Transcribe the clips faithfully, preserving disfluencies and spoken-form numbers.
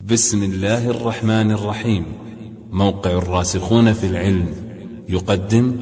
بسم الله الرحمن الرحيم. موقع الراسخون في العلم يقدم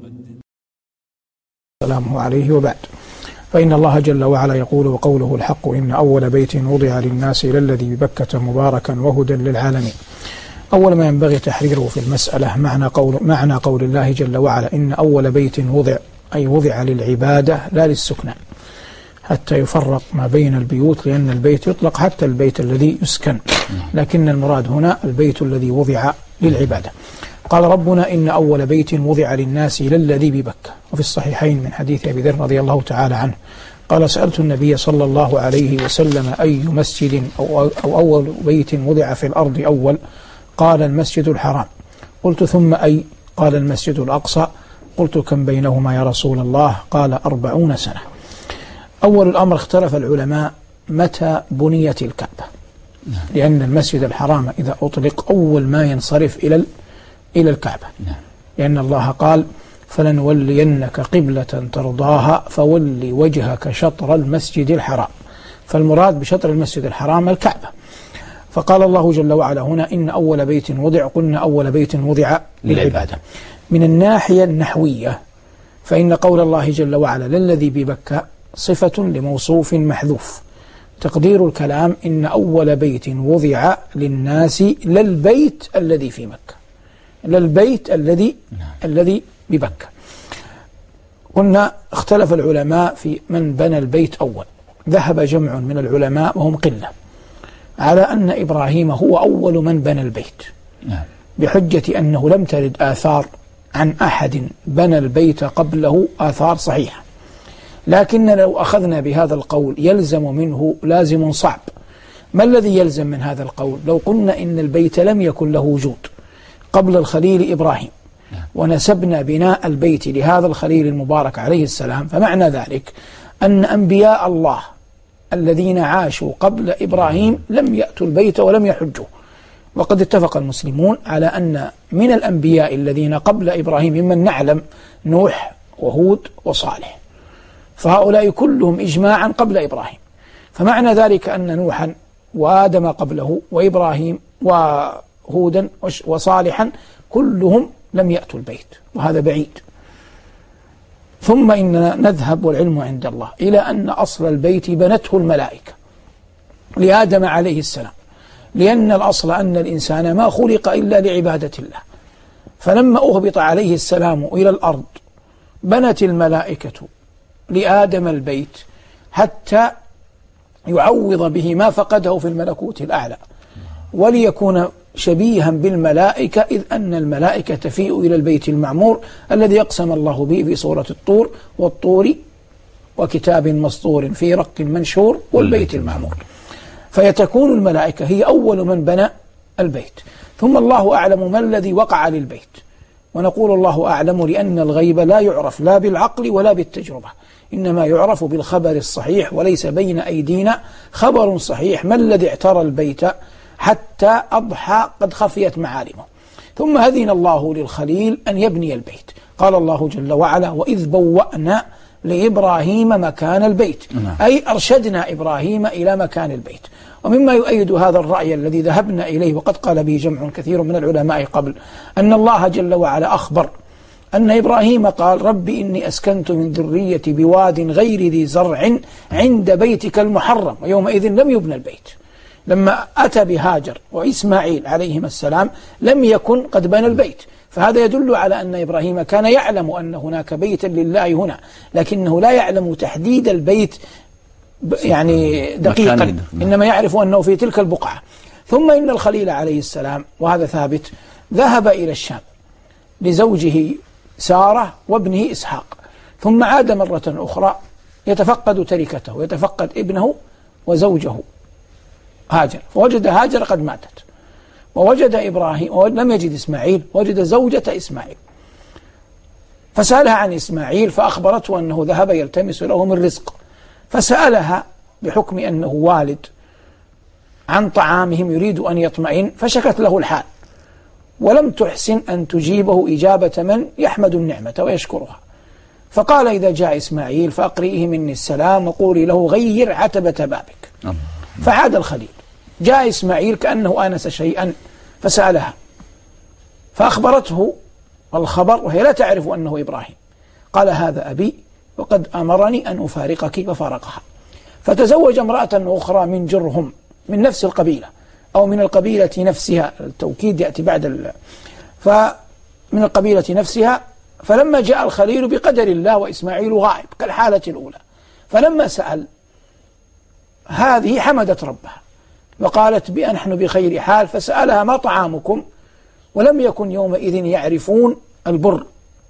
سلامه عليه وبعد. فإن الله جل وعلا يقول وقوله الحق إن أول بيت وضع للناس للذي ببكة مباركا وهدى للعالمين. أول ما ينبغي تحريره في المسألة معنى قول, معنى قول الله جل وعلا إن أول بيت وضع، أي وضع للعبادة لا للسكنى، حتى يفرق ما بين البيوت، لأن البيت يطلق حتى البيت الذي يسكن، لكن المراد هنا البيت الذي وضع للعبادة. قال ربنا إن أول بيت وضع للناس للذي ببكة. وفي الصحيحين من حديث أبي ذر رضي الله تعالى عنه قال سألت النبي صلى الله عليه وسلم أي مسجد أو, أو أول بيت وضع في الأرض أول؟ قال المسجد الحرام. قلت ثم أي؟ قال المسجد الأقصى. قلت كم بينهما يا رسول الله؟ قال أربعون سنة. أول الأمر اختلف العلماء متى بنيت الكعبة، لأن المسجد الحرام إذا أطلق أول ما ينصرف إلى إلى الكعبة، لأن الله قال فلنولينك قبلة ترضاها فول وجهك شطر المسجد الحرام، فالمراد بشطر المسجد الحرام الكعبة. فقال الله جل وعلا هنا إن أول بيت وضع، قلنا أول بيت وضع للعبادة. من الناحية النحوية فإن قول الله جل وعلا للذي ببكة صفة لموصوف محذوف، تقدير الكلام إن أول بيت وضع للناس للبيت الذي في مكة، للبيت الذي الذي ببكة. قلنا اختلف العلماء في من بنى البيت أول. ذهب جمع من العلماء وهم قلة على أن إبراهيم هو أول من بنى البيت، بحجة أنه لم ترد آثار عن أحد بنى البيت قبله آثار صحيحة. لكن لو أخذنا بهذا القول يلزم منه لازم صعب. ما الذي يلزم من هذا القول؟ لو قلنا إن البيت لم يكن له وجود قبل الخليل إبراهيم، ونسبنا بناء البيت لهذا الخليل المبارك عليه السلام، فمعنى ذلك أن أنبياء الله الذين عاشوا قبل إبراهيم لم يأتوا البيت ولم يحجوا. وقد اتفق المسلمون على أن من الأنبياء الذين قبل إبراهيم ممن نعلم نوح وهود وصالح، فهؤلاء كلهم إجماعا قبل إبراهيم. فمعنى ذلك أن نوحا وآدم قبله وإبراهيم وهودا وصالحا كلهم لم يأتوا البيت، وهذا بعيد. ثم إننا نذهب والعلم عند الله إلى أن أصل البيت بنته الملائكة لآدم عليه السلام، لأن الأصل أن الإنسان ما خلق إلا لعبادة الله. فلما أهبط عليه السلام إلى الأرض بنت الملائكة لآدم البيت حتى يعوض به ما فقده في الملكوت الأعلى، وليكون شبيها بالملائكة، إذ أن الملائكة تفيء إلى البيت المعمور الذي يقسم الله به في سورة الطور والطور وكتاب مسطور في رق منشور والبيت المعمور. فيتكون الملائكة هي أول من بنى البيت، ثم الله أعلم ما الذي وقع للبيت. ونقول الله أعلم لأن الغيب لا يعرف لا بالعقل ولا بالتجربة، إنما يعرف بالخبر الصحيح، وليس بين أيدينا خبر صحيح ما الذي اعترى البيت حتى أضحى قد خفيت معالمه. ثم أذن الله للخليل أن يبني البيت. قال الله جل وعلا وإذ بوأنا لإبراهيم مكان البيت، أي أرشدنا إبراهيم إلى مكان البيت. ومما يؤيد هذا الرأي الذي ذهبنا إليه وقد قال به جمع كثير من العلماء قبل، أن الله جل وعلا أخبر أن إبراهيم قال رب إني أسكنت من ذريتي بواد غير ذي زرع عند بيتك المحرم، ويومئذ لم يبنى البيت. لما أتى بهاجر وإسماعيل عليهما السلام لم يكن قد بنى البيت، فهذا يدل على أن إبراهيم كان يعلم أن هناك بيتا لله هنا، لكنه لا يعلم تحديد البيت يعني دقيقا، إنما يعرف أنه في تلك البقعة. ثم إن الخليل عليه السلام، وهذا ثابت، ذهب إلى الشام لزوجه سارة وابنه إسحاق، ثم عاد مرة أخرى يتفقد تركته، يتفقد ابنه وزوجه هاجر، فوجد هاجر قد ماتت، ووجد إبراهيم ولم يجد إسماعيل، وجد زوجة إسماعيل، فسألها عن إسماعيل فأخبرته أنه ذهب يلتمس له من رزق، فسألها بحكم أنه والد عن طعامهم يريد أن يطمئن، فشكت له الحال ولم تحسن أن تجيبه إجابة من يحمد النعمة ويشكرها. فقال إذا جاء إسماعيل فأقرئه مني السلام وقولي له غير عتبة بابك. فعاد الخليل جاء إسماعيل كأنه آنس شيئا فسألها، فأخبرته الخبر وهي لا تعرف أنه إبراهيم. قال: هذا أبي وقد أمرني أن أفارقك، ففارقها. فتزوج امرأة أخرى من جرهم من نفس القبيلة أو من القبيلة نفسها، التوكيد يأتي بعد ال... فمن القبيلة نفسها. فلما جاء الخليل بقدر الله وإسماعيل غائب كالحالة الأولى، فلما سأل هذه حمدت ربها وقالت بأن نحن بخير حال، فسألها: ما طعامكم؟ ولم يكن يومئذ يعرفون البر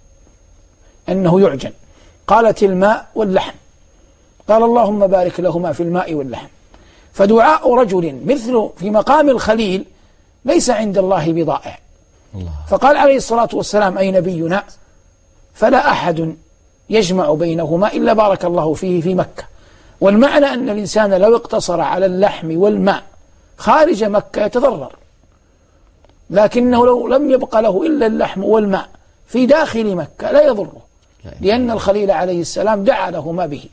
أنه يعجن. قالت: الماء واللحم. قال: اللهم بارك لهما في الماء واللحم. فدعاء رجل مثل في مقام الخليل ليس عند الله بضائع. الله. فقال عليه الصلاة والسلام: أي نبينا؟ فلا أحد يجمع بينهما إلا بارك الله فيه في مكة. والمعنى أن الإنسان لو اقتصر على اللحم والماء خارج مكة يتضرر، لكنه لو لم يبق له إلا اللحم والماء في داخل مكة لا يضره، لأن الخليل عليه السلام دعا له ما به.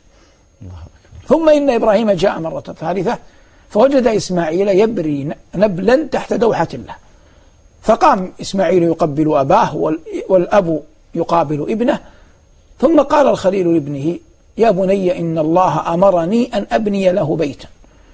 ثم إن إبراهيم جاء مرة ثالثة فوجد إسماعيل يبري نبلا تحت دوحة له، فقام إسماعيل يقبل أباه والأب يقابل ابنه، ثم قال الخليل لابنه: يا بني إن الله أمرني أن أبني له بيتا.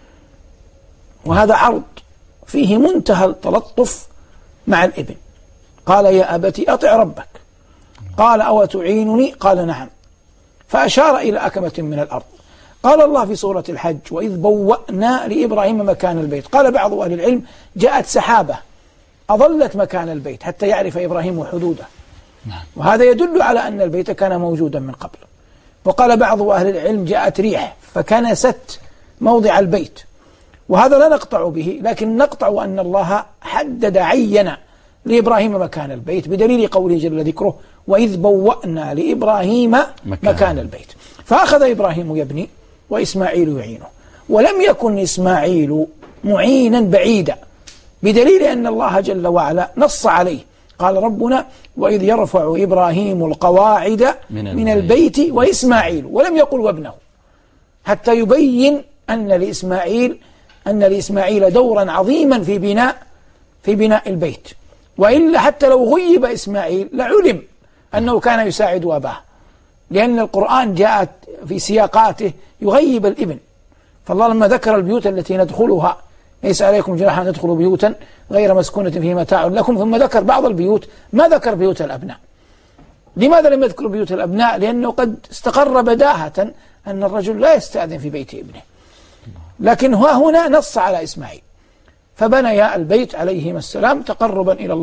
وهذا عرض فيه منتهى التلطف مع الابن. قال: يا أبت أطع ربك. قال: أو تعينني؟ قال: نعم. فأشار إلى أكمة من الأرض. قال الله في سورة الحج: وإذ بوأنا لإبراهيم مكان البيت. قال بعض أهل العلم: جاءت سحابة أظلت مكان البيت حتى يعرف إبراهيم حدوده، وهذا يدل على أن البيت كان موجودا من قبل. وقال بعض أهل العلم: جاءت ريح فكنست موضع البيت، وهذا لا نقطع به، لكن نقطع أن الله حدد عين لإبراهيم مكان البيت بدليل قوله جل ذكره: وإذ بوأنا لإبراهيم مكان, مكان البيت. فأخذ إبراهيم يبني وإسماعيل يعينه، ولم يكن إسماعيل معينا بعيدا، بدليل أن الله جل وعلا نص عليه. قال ربنا: وإذ يرفع إبراهيم القواعد من, من البيت وإسماعيل، ولم يقل وابنه، حتى يبين أن لإسماعيل أن لإسماعيل دورا عظيما في بناء في بناء البيت، وإلا حتى لو غيب إسماعيل لعلم أنه كان يساعد أباه، لأن القرآن جاءت في سياقاته يغيب الابن. فالله لما ذكر البيوت التي ندخلها: ليس عليكم جناح أن تدخلوا بيوتا غير مسكونة فيه متاع لكم، ثم ذكر بعض البيوت ما ذكر بيوت الأبناء. لماذا لم يذكر بيوت الأبناء؟ لأنه قد استقر بداهة أن الرجل لا يستأذن في بيت ابنه، لكن ها هنا نص على إسماعيل، فبنيا البيت عليهما السلام تقربا إلى الله.